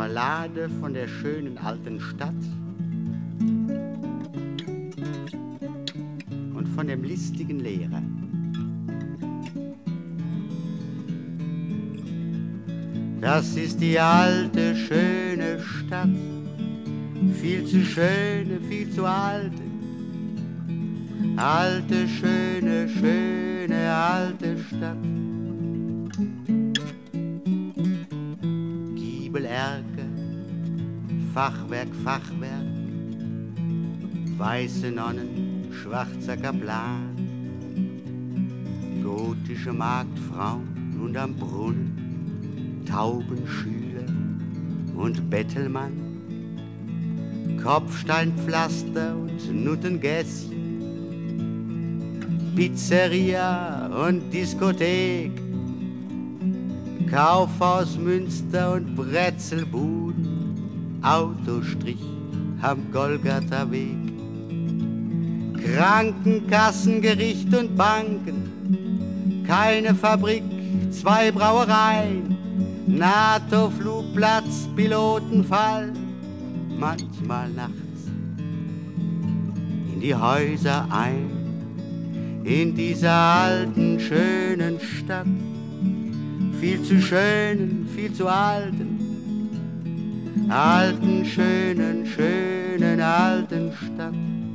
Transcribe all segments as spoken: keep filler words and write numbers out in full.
Ballade von der schönen alten Stadt und von dem listigen Lehrer. Das ist die alte, schöne Stadt, viel zu schöne, viel zu alte. Alte, schöne, schöne, alte Stadt. Giebelerke, Fachwerk, Fachwerk, weiße Nonnen, schwarzer Kaplan, gotische Marktfrauen und am Brunnen Taubenschüler und Bettelmann, Kopfsteinpflaster und Nuttengässchen, Pizzeria und Diskothek, Kaufhaus Münster und Brezelbuden, Autostrich am Golgatha-Weg, Krankenkassengericht und Banken, keine Fabrik, zwei Brauereien, NATO-Flugplatz, Pilotenfall, manchmal nachts in die Häuser ein. In dieser alten, schönen Stadt, viel zu schönen, viel zu alten, alten, schönen, schönen, alten Stadt.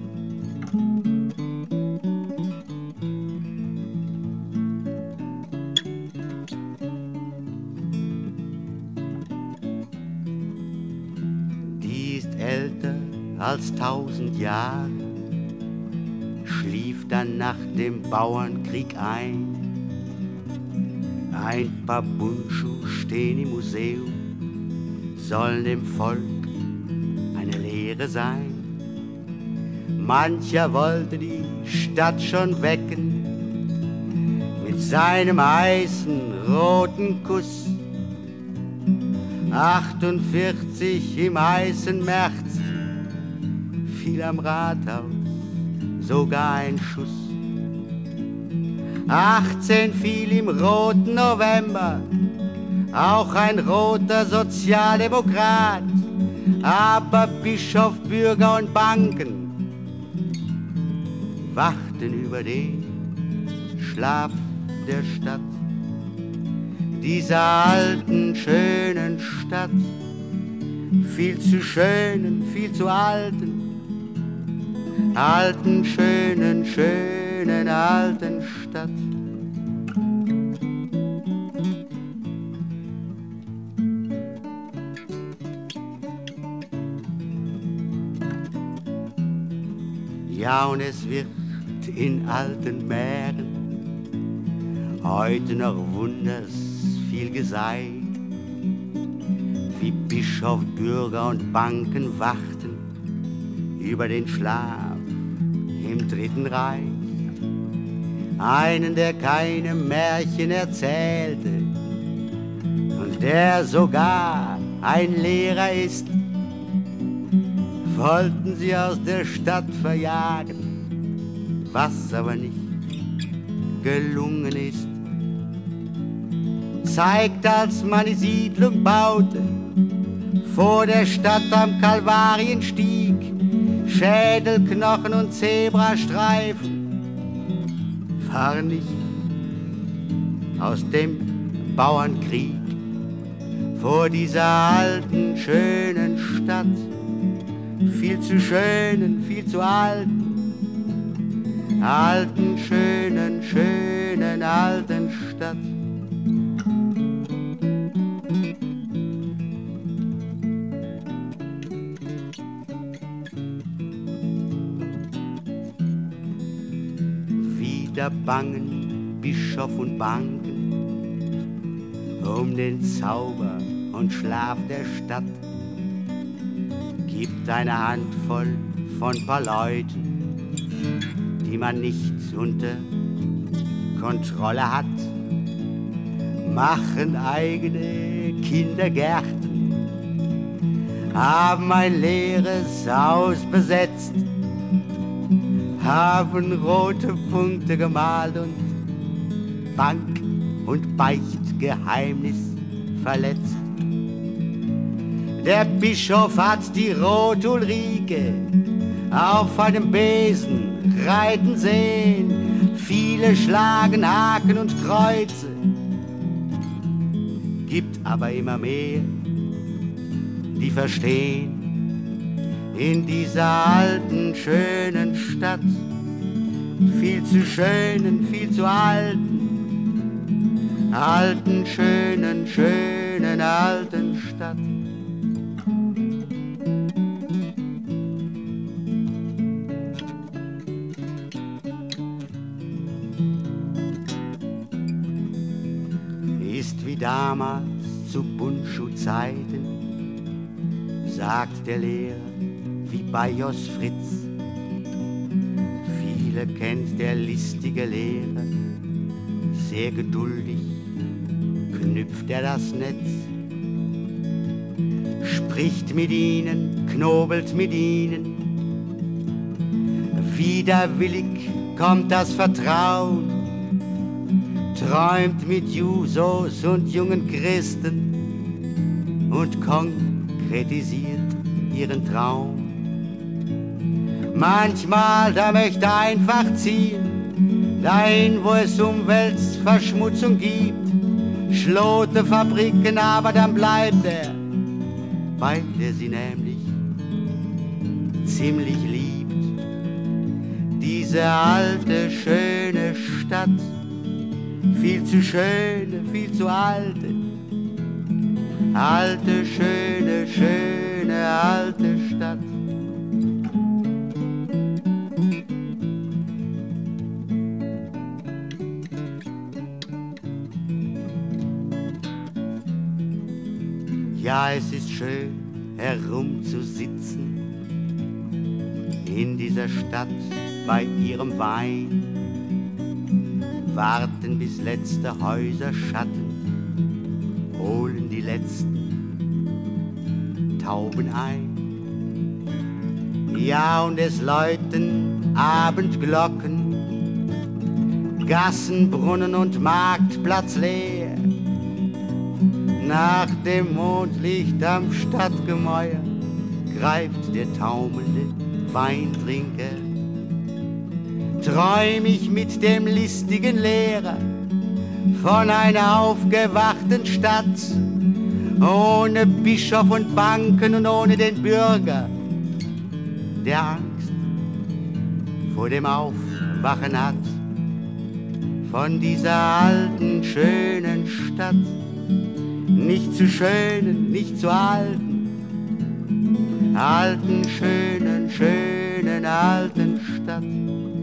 Die ist älter als tausend Jahre, schlief dann nach dem Bauernkrieg ein. Ein paar Bundschuh stehen im Museum, sollen dem Volk eine Lehre sein. Mancher wollte die Stadt schon wecken mit seinem heißen roten Kuss. achtundvierzig im heißen März fiel am Rathaus sogar ein Schuss. achtzehn fiel im roten November auch ein roter Sozialdemokrat, aber Bischof, Bürger und Banken wachten über den Schlaf der Stadt, dieser alten, schönen Stadt, viel zu schönen, viel zu alten, alten, schönen, schönen, alten Stadt. Ja, und es wird in alten Mähren heute noch wunders viel geseit, wie Bischof, Bürger und Banken wachten über den Schlaf im Dritten Reich. Einen, der keine Märchen erzählte und der sogar ein Lehrer ist, wollten sie aus der Stadt verjagen, was aber nicht gelungen ist. Zeigt, als man die Siedlung baute, vor der Stadt am Kalvarienstieg, Schädelknochen und Zebrastreifen waren nicht aus dem Bauernkrieg. Vor dieser alten, schönen Stadt, viel zu schönen, viel zu alten, alten, schönen, schönen, alten Stadt. Wieder bangen Bischof und Banken um den Zauber und Schlaf der Stadt. Gibt eine Handvoll von paar Leuten, die man nicht unter Kontrolle hat, machen eigene Kindergärten, haben ein leeres Haus besetzt, haben rote Punkte gemalt und Bank- und Beichtgeheimnis verletzt. Der Bischof hat die Rot-Ulrike auf einem Besen reiten sehen. Viele schlagen Haken und Kreuze, gibt aber immer mehr, die verstehen, in dieser alten, schönen Stadt, viel zu schönen, viel zu alten, alten, schönen, schönen, alten Stadt. Ist wie damals zu Bundschuh-Zeiten, sagt der Lehrer, wie bei Jos Fritz. Viele kennt der listige Lehrer, sehr geduldig knüpft er das Netz, spricht mit ihnen, knobelt mit ihnen. Widerwillig kommt das Vertrauen, träumt mit Jusos und jungen Christen und konkretisiert ihren Traum. Manchmal, da möchte er einfach ziehen, dahin, wo es Umweltverschmutzung gibt, Schlotefabriken, aber dann bleibt er, weil er sie nämlich ziemlich liebt. Diese alte, schöne Stadt, viel zu schöne, viel zu alte, alte, schöne, schöne, alte Stadt. Ja, es ist schön, herumzusitzen in dieser Stadt bei ihrem Wein, warten bis letzte Häuser schatten, holen die letzten Tauben ein. Ja, und es läuten Abendglocken, Gassen, Brunnen und Marktplatz leer. Nach dem Mondlicht am Stadtgemäuer greift der taumelnde Weintrinker. Träum ich mit dem listigen Lehrer von einer aufgewachten Stadt, ohne Bischof und Banken und ohne den Bürger, der Angst vor dem Aufwachen hat, von dieser alten, schönen Stadt. Nicht zu schönen, nicht zu alten, alten, schönen, schönen, alten Stadt.